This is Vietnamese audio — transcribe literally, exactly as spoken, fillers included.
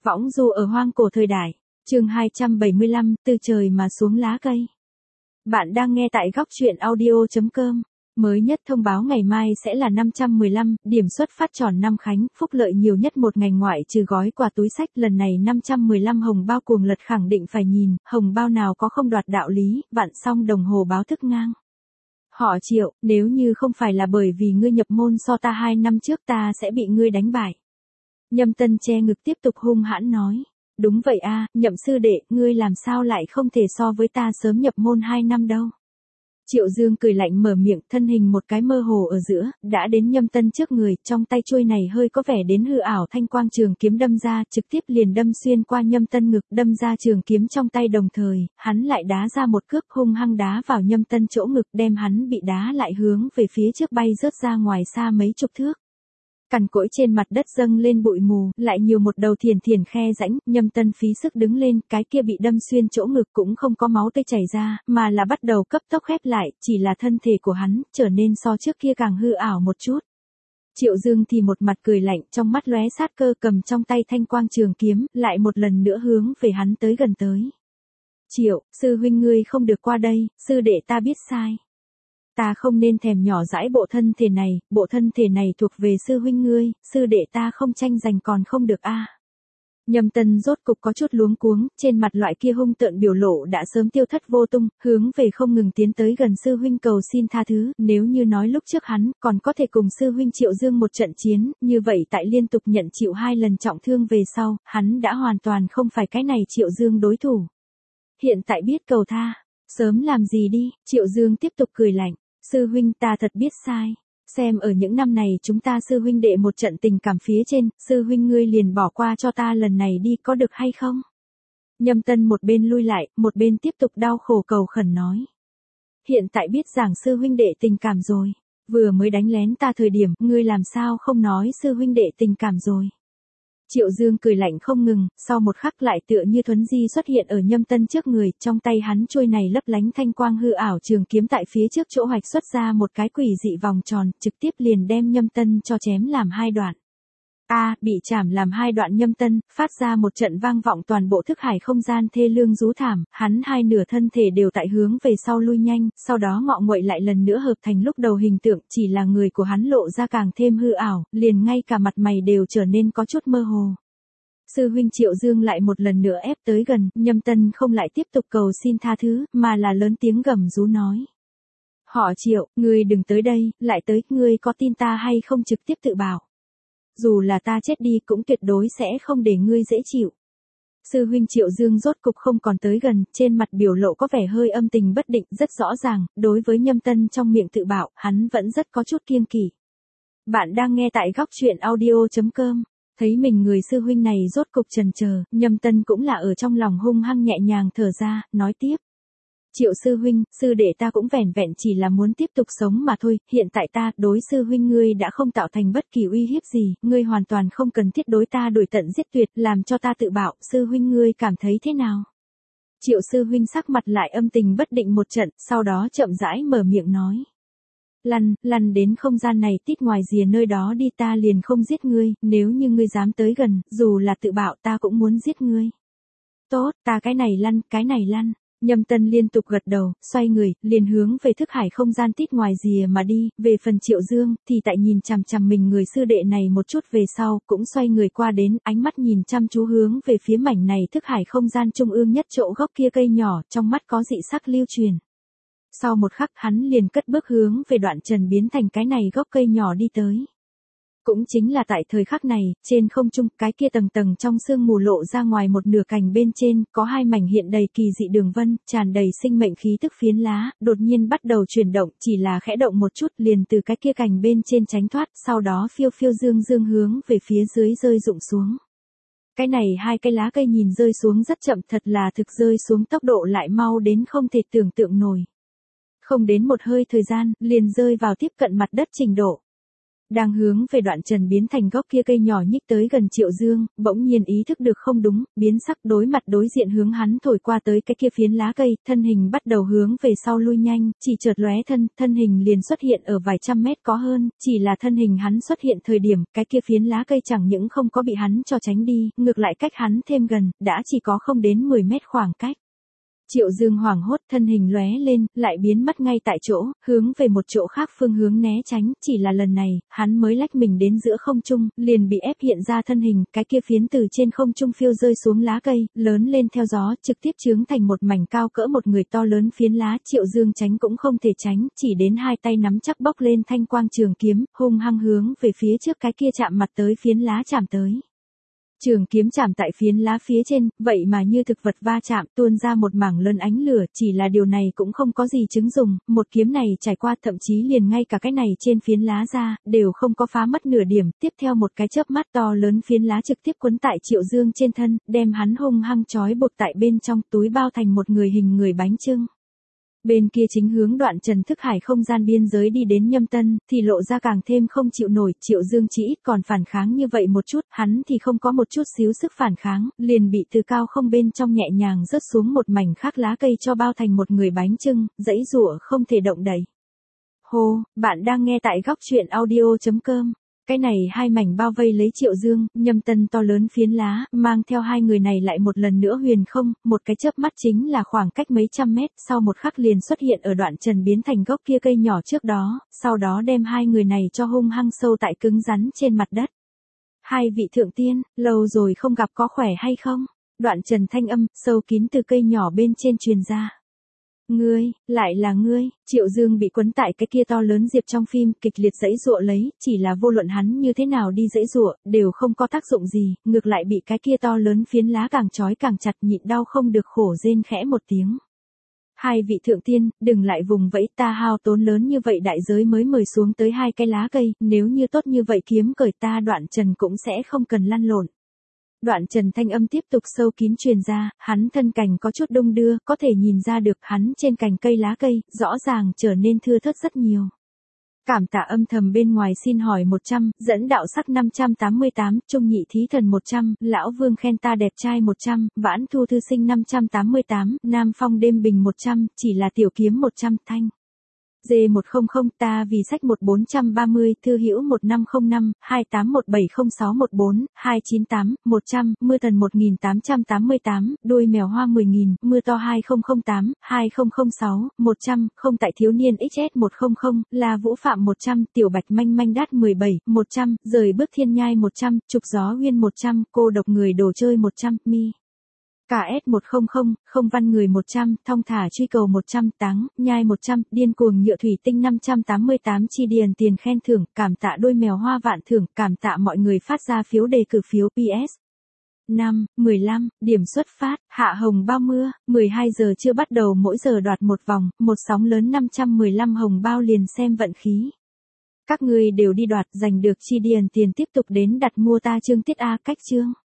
Võng du ở hoang cổ thời đại. Chương hai trăm bảy mươi lăm, từ trời mà xuống lá cây. Bạn đang nghe tại góc truyện audio chấm com. Mới nhất thông báo ngày mai sẽ là năm trăm mười lăm, điểm xuất phát tròn năm Khánh, phúc lợi nhiều nhất một ngành ngoại trừ gói quà túi sách. Lần này năm trăm mười lăm hồng bao cuồng lật khẳng định phải nhìn, hồng bao nào có không đoạt đạo lý, vặn xong đồng hồ báo thức ngang. Họ Triệu, nếu như không phải là bởi vì ngươi nhập môn so ta hai năm trước ta sẽ bị ngươi đánh bại. Nhâm Tân che ngực tiếp tục hung hãn nói. Đúng vậy a, Nhậm sư đệ, ngươi làm sao lại không thể so với ta sớm nhập môn hai năm đâu. Triệu Dương cười lạnh mở miệng, thân hình một cái mơ hồ ở giữa, đã đến Nhâm Tân trước người, trong tay chuôi này hơi có vẻ đến hư ảo thanh quang trường kiếm đâm ra, trực tiếp liền đâm xuyên qua Nhâm Tân ngực, đâm ra trường kiếm trong tay đồng thời, hắn lại đá ra một cước hung hăng đá vào Nhâm Tân chỗ ngực, đem hắn bị đá lại hướng về phía trước bay rớt ra ngoài xa mấy chục thước. Cằn cỗi trên mặt đất dâng lên bụi mù, lại nhiều một đầu thiền thiền khe rãnh, Nhâm Tân phí sức đứng lên, cái kia bị đâm xuyên chỗ ngực cũng không có máu tươi chảy ra, mà là bắt đầu cấp tốc khép lại, chỉ là thân thể của hắn, trở nên so trước kia càng hư ảo một chút. Triệu Dương thì một mặt cười lạnh, trong mắt lóe sát cơ, cầm trong tay thanh quang trường kiếm, lại một lần nữa hướng về hắn tới gần tới. Triệu, sư huynh ngươi không được qua đây, sư đệ ta biết sai. Ta không nên thèm nhỏ dãi bộ thân thể này, bộ thân thể này thuộc về sư huynh ngươi, sư đệ ta không tranh giành còn không được a. À. Nhâm Tân rốt cục có chút luống cuống, trên mặt loại kia hung tợn biểu lộ đã sớm tiêu thất vô tung, hướng về không ngừng tiến tới gần sư huynh cầu xin tha thứ, nếu như nói lúc trước hắn còn có thể cùng sư huynh Triệu Dương một trận chiến, như vậy tại liên tục nhận chịu hai lần trọng thương về sau, hắn đã hoàn toàn không phải cái này Triệu Dương đối thủ. Hiện tại biết cầu tha, sớm làm gì đi, Triệu Dương tiếp tục cười lạnh. Sư huynh ta thật biết sai, xem ở những năm này chúng ta sư huynh đệ một trận tình cảm phía trên, sư huynh ngươi liền bỏ qua cho ta lần này đi có được hay không? Nhâm Tân một bên lui lại, một bên tiếp tục đau khổ cầu khẩn nói. Hiện tại biết giảng sư huynh đệ tình cảm rồi, vừa mới đánh lén ta thời điểm, ngươi làm sao không nói sư huynh đệ tình cảm rồi. Triệu Dương cười lạnh không ngừng, sau một khắc lại tựa như thuấn di xuất hiện ở Nhâm Tân trước người, trong tay hắn chuôi này lấp lánh thanh quang hư ảo trường kiếm tại phía trước chỗ hoạch xuất ra một cái quỷ dị vòng tròn, trực tiếp liền đem Nhâm Tân cho chém làm hai đoạn. A, à, bị chảm làm hai đoạn Nhâm Tân, phát ra một trận vang vọng toàn bộ thức hải không gian thê lương rú thảm, hắn hai nửa thân thể đều tại hướng về sau lui nhanh, sau đó ngọ nguậy lại lần nữa hợp thành lúc đầu hình tượng, chỉ là người của hắn lộ ra càng thêm hư ảo, liền ngay cả mặt mày đều trở nên có chút mơ hồ. Sư huynh Triệu Dương lại một lần nữa ép tới gần, Nhâm Tân không lại tiếp tục cầu xin tha thứ, mà là lớn tiếng gầm rú nói. Họ Triệu, ngươi đừng tới đây, lại tới, ngươi có tin ta hay không trực tiếp tự bảo. Dù là ta chết đi cũng tuyệt đối sẽ không để ngươi dễ chịu. Sư huynh Triệu Dương rốt cục không còn tới gần, trên mặt biểu lộ có vẻ hơi âm tình bất định, rất rõ ràng, đối với Nhâm Tân trong miệng tự bảo, hắn vẫn rất có chút kiêng kỵ. Bạn đang nghe tại góc truyện audio chấm com. Thấy mình người sư huynh này rốt cục chần chờ, Nhâm Tân cũng là ở trong lòng hung hăng nhẹ nhàng thở ra, nói tiếp. Triệu sư huynh, sư đệ ta cũng vẻn vẹn chỉ là muốn tiếp tục sống mà thôi, hiện tại ta, đối sư huynh ngươi đã không tạo thành bất kỳ uy hiếp gì, ngươi hoàn toàn không cần thiết đối ta đuổi tận giết tuyệt, làm cho ta tự bảo, sư huynh ngươi cảm thấy thế nào? Triệu sư huynh sắc mặt lại âm tình bất định một trận, sau đó chậm rãi mở miệng nói. Lăn, lăn đến không gian này tít ngoài rìa nơi đó đi, ta liền không giết ngươi, nếu như ngươi dám tới gần, dù là tự bảo ta cũng muốn giết ngươi. Tốt, ta cái này lăn, cái này lăn. Nhâm Tân liên tục gật đầu, xoay người, liền hướng về thức hải không gian tít ngoài rìa mà đi, về phần Triệu Dương, thì tại nhìn chằm chằm mình người sư đệ này một chút về sau, cũng xoay người qua đến, ánh mắt nhìn chăm chú hướng về phía mảnh này thức hải không gian trung ương nhất chỗ gốc kia cây nhỏ, trong mắt có dị sắc lưu truyền. Sau một khắc hắn liền cất bước hướng về đoạn trần biến thành cái này gốc cây nhỏ đi tới. Cũng chính là tại thời khắc này, trên không trung, cái kia tầng tầng trong sương mù lộ ra ngoài một nửa cành bên trên, có hai mảnh hiện đầy kỳ dị đường vân, tràn đầy sinh mệnh khí tức phiến lá, đột nhiên bắt đầu chuyển động, chỉ là khẽ động một chút liền từ cái kia cành bên trên tránh thoát, sau đó phiêu phiêu dương dương hướng về phía dưới rơi rụng xuống. Cái này hai cây lá cây nhìn rơi xuống rất chậm, thật là thực rơi xuống tốc độ lại mau đến không thể tưởng tượng nổi. Không đến một hơi thời gian, liền rơi vào tiếp cận mặt đất trình độ. Đang hướng về Đoạn Trần biến thành góc kia cây nhỏ nhích tới gần Triệu Dương, bỗng nhiên ý thức được không đúng, biến sắc đối mặt đối diện hướng hắn thổi qua tới cái kia phiến lá cây, thân hình bắt đầu hướng về sau lui nhanh, chỉ chợt lóe thân, thân hình liền xuất hiện ở vài trăm mét có hơn, chỉ là thân hình hắn xuất hiện thời điểm, cái kia phiến lá cây chẳng những không có bị hắn cho tránh đi, ngược lại cách hắn thêm gần, đã chỉ có không đến mười mét khoảng cách. Triệu Dương hoảng hốt, thân hình lóe lên, lại biến mất ngay tại chỗ, hướng về một chỗ khác phương hướng né tránh, chỉ là lần này, hắn mới lách mình đến giữa không trung, liền bị ép hiện ra thân hình, cái kia phiến từ trên không trung phiêu rơi xuống lá cây, lớn lên theo gió, trực tiếp chướng thành một mảnh cao cỡ một người to lớn phiến lá, Triệu Dương tránh cũng không thể tránh, chỉ đến hai tay nắm chắc bốc lên thanh quang trường kiếm, hung hăng hướng về phía trước cái kia chạm mặt tới phiến lá chạm tới. Trường kiếm chạm tại phiến lá phía trên, vậy mà như thực vật va chạm, tuôn ra một mảng lớn ánh lửa, chỉ là điều này cũng không có gì chứng dùng, một kiếm này trải qua thậm chí liền ngay cả cái này trên phiến lá ra, đều không có phá mất nửa điểm, tiếp theo một cái chớp mắt to lớn phiến lá trực tiếp quấn tại Triệu Dương trên thân, đem hắn hung hăng trói buộc tại bên trong túi bao thành một người hình người bánh chưng. Bên kia chính hướng Đoạn Trần thức hải không gian biên giới đi đến Nhâm Tân, thì lộ ra càng thêm không chịu nổi, Triệu Dương chỉ ít còn phản kháng như vậy một chút, hắn thì không có một chút xíu sức phản kháng, liền bị từ cao không bên trong nhẹ nhàng rớt xuống một mảnh khác lá cây cho bao thành một người bánh chưng, dãy rụa không thể động đậy. Hô, bạn đang nghe tại góc truyện audio chấm com. Cái này hai mảnh bao vây lấy Triệu Dương, Nhâm Tân to lớn phiến lá, mang theo hai người này lại một lần nữa huyền không, một cái chớp mắt chính là khoảng cách mấy trăm mét, sau một khắc liền xuất hiện ở Đoạn Trần biến thành gốc kia cây nhỏ trước đó, sau đó đem hai người này cho hung hăng sâu tại cứng rắn trên mặt đất. Hai vị thượng tiên, lâu rồi không gặp có khỏe hay không? Đoạn Trần thanh âm, sâu kín từ cây nhỏ bên trên truyền ra. Ngươi, lại là ngươi, Triệu Dương bị quấn tại cái kia to lớn diệp trong phim, kịch liệt giãy giụa lấy, chỉ là vô luận hắn như thế nào đi giãy giụa, đều không có tác dụng gì, ngược lại bị cái kia to lớn phiến lá càng trói càng chặt, nhịn đau không được khổ rên khẽ một tiếng. Hai vị thượng tiên, đừng lại vùng vẫy, ta hao tốn lớn như vậy đại giới mới mời xuống tới hai cái lá cây, nếu như tốt như vậy kiếm cởi ta Đoạn Trần cũng sẽ không cần lăn lộn. Đoạn Trần thanh âm tiếp tục sâu kín truyền ra, hắn thân cành có chút đung đưa, có thể nhìn ra được hắn trên cành cây lá cây, rõ ràng trở nên thưa thớt rất nhiều. Cảm tạ âm thầm bên ngoài xin hỏi một trăm, dẫn đạo sắc năm trăm tám mươi tám, trung nhị thí thần một trăm, lão vương khen ta đẹp trai một trăm, vãn thu thư sinh năm trăm tám mươi tám, nam phong đêm bình một trăm, chỉ là tiểu kiếm một trăm thanh. D một không không ta vì sách một bốn ba không, thư hữu một năm không năm, hai tám một bảy không sáu một bốn, hai chín tám, một trăm, mưa thần một nghìn tám trăm tám mươi tám, đuôi mèo hoa mười nghìn, mưa to hai không không tám, hai không không sáu, một trăm, không tại thiếu niên ích ét một không không, là vũ phạm một trăm, tiểu bạch manh manh đát mười bảy, một trăm, rời bước thiên nhai một trăm, trục gió huyên một trăm, cô độc người đồ chơi một trăm, mi. Cả S một không không, không văn người một trăm, thong thả truy cầu một trăm, táng, nhai một trăm, điên cuồng nhựa thủy tinh năm trăm tám mươi tám chi điền tiền khen thưởng, cảm tạ đôi mèo hoa vạn thưởng, cảm tạ mọi người phát ra phiếu đề cử phiếu pê ét. năm, mười lăm, điểm xuất phát, hạ hồng bao mưa, mười hai giờ chưa bắt đầu mỗi giờ đoạt một vòng, một sóng lớn năm trăm mười lăm hồng bao liền xem vận khí. Các người đều đi đoạt giành được chi điền tiền tiếp tục đến đặt mua ta chương tiết A cách chương.